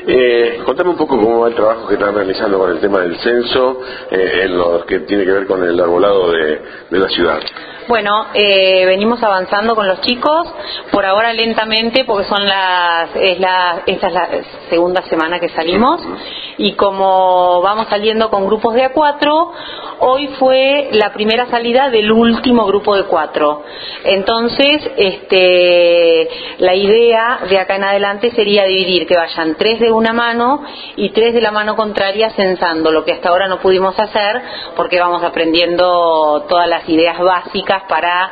Contame un poco cómo va el trabajo que están realizando con el tema del censo, en lo que tiene que ver con el arbolado de la ciudad. Bueno, venimos avanzando con los chicos, por ahora lentamente, porque esta es la segunda semana que salimos, y como vamos saliendo con grupos de A4, hoy fue la primera salida del último grupo de 4. Entonces, la idea de acá en adelante sería dividir, que vayan 3 de una mano y 3 de la mano contraria censando, lo que hasta ahora no pudimos hacer, porque vamos aprendiendo todas las ideas básicas para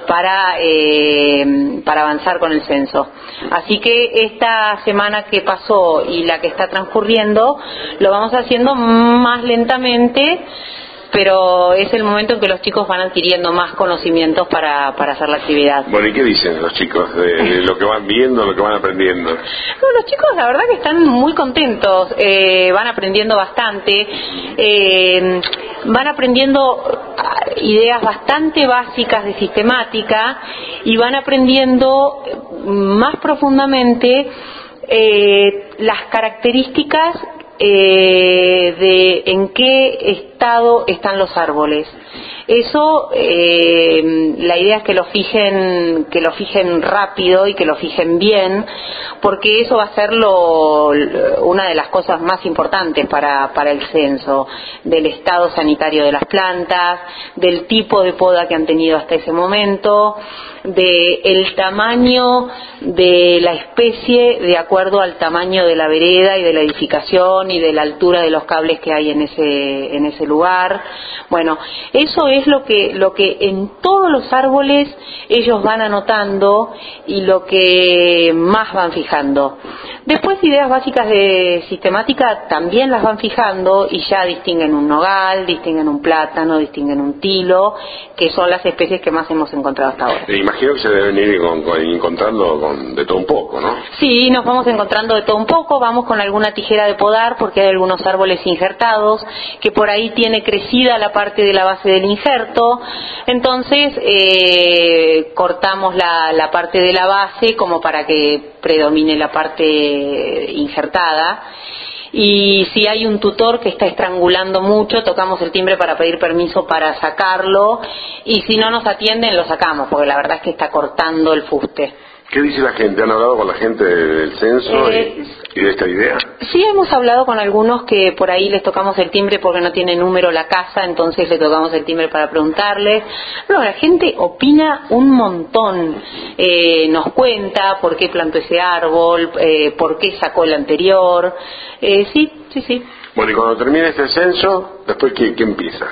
avanzar con el censo. Así que esta semana que pasó y la que está transcurriendo lo vamos haciendo más lentamente, pero es el momento en que los chicos van adquiriendo más conocimientos para hacer la actividad. Bueno, ¿y qué dicen los chicos de lo que van viendo, lo que van aprendiendo? Bueno, los chicos la verdad que están muy contentos, van aprendiendo bastante, van aprendiendo ideas bastante básicas de sistemática y van aprendiendo más profundamente las características de en qué estado están los árboles. Eso, la idea es que lo fijen rápido y que lo fijen bien, porque eso va a ser una de las cosas más importantes para el censo, del estado sanitario de las plantas, del tipo de poda que han tenido hasta ese momento, del tamaño de la especie de acuerdo al tamaño de la vereda y de la edificación y de la altura de los cables que hay en ese lugar. Bueno, eso es lo que en todos los árboles ellos van anotando y lo que más van fijando. Después, ideas básicas de sistemática también las van fijando y ya distinguen un nogal, distinguen un plátano, distinguen un tilo, que son las especies que más hemos encontrado hasta ahora. Imagino que se deben ir encontrando de todo un poco, ¿no? Sí, nos vamos encontrando de todo un poco, vamos con alguna tijera de podar porque hay algunos árboles injertados que por ahí tiene crecida la parte de la base del injerto, entonces cortamos la parte de la base como para que predomine la parte injertada. Y si hay un tutor que está estrangulando mucho, tocamos el timbre para pedir permiso para sacarlo, y si no nos atienden lo sacamos, porque la verdad es que está cortando el fuste. ¿Qué dice la gente? ¿Han hablado con la gente del censo y de esta idea? Sí, hemos hablado con algunos que por ahí les tocamos el timbre porque no tiene número la casa, entonces le tocamos el timbre para preguntarles. Bueno, la gente opina un montón, nos cuenta por qué plantó ese árbol, por qué sacó el anterior. Sí. Bueno, y cuando termine este censo, ¿después qué empieza?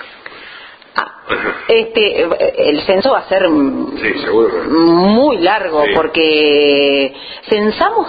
El censo va a ser muy largo, porque censamos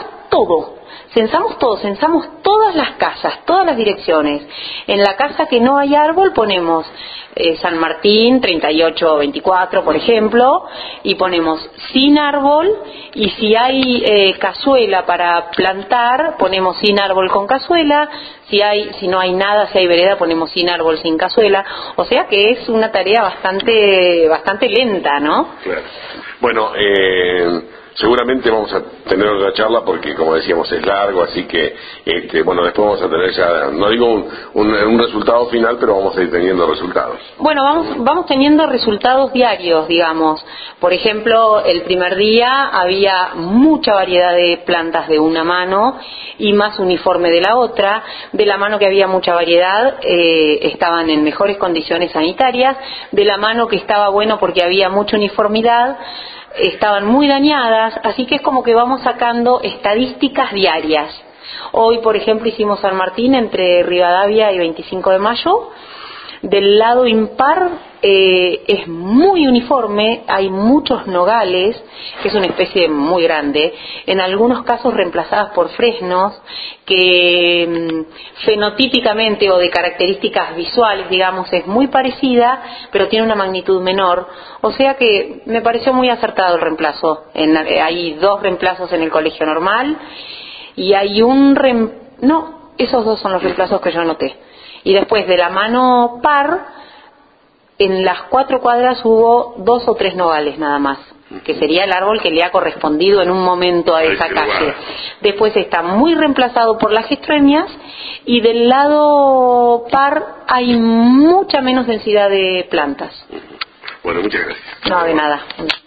todas las casas, todas las direcciones. En la casa que no hay árbol ponemos San Martín 3824, por ejemplo, y ponemos sin árbol, y si hay cazuela para plantar, ponemos sin árbol con cazuela. Si no hay nada, si hay vereda, ponemos sin árbol, sin cazuela. O sea que es una tarea bastante lenta, ¿no? Claro. Bueno, seguramente vamos a tener otra charla porque, como decíamos, es largo, así que, después vamos a tener ya, no digo un resultado final, pero vamos a ir teniendo resultados. Bueno, vamos teniendo resultados diarios, digamos. Por ejemplo, el primer día había mucha variedad de plantas de una mano y más uniforme de la otra. De la mano que había mucha variedad, estaban en mejores condiciones sanitarias. De la mano que estaba bueno porque había mucha uniformidad, estaban muy dañadas, así que es como que vamos sacando estadísticas diarias. Hoy, por ejemplo, hicimos San Martín entre Rivadavia y 25 de Mayo. Del lado impar es muy uniforme, hay muchos nogales, que es una especie muy grande, en algunos casos reemplazadas por fresnos, que fenotípicamente o de características visuales, digamos, es muy parecida, pero tiene una magnitud menor. O sea que me pareció muy acertado el reemplazo. Hay 2 reemplazos en el colegio normal y hay esos 2 son los reemplazos que yo anoté. Y después de la mano par, en las 4 cuadras hubo 2 o 3 nogales nada más. que sería el árbol que le ha correspondido en un momento a esa calle. Después está muy reemplazado por las gestrenias, y del lado par hay mucha menos densidad de plantas. Bueno, muchas gracias. No, de nada.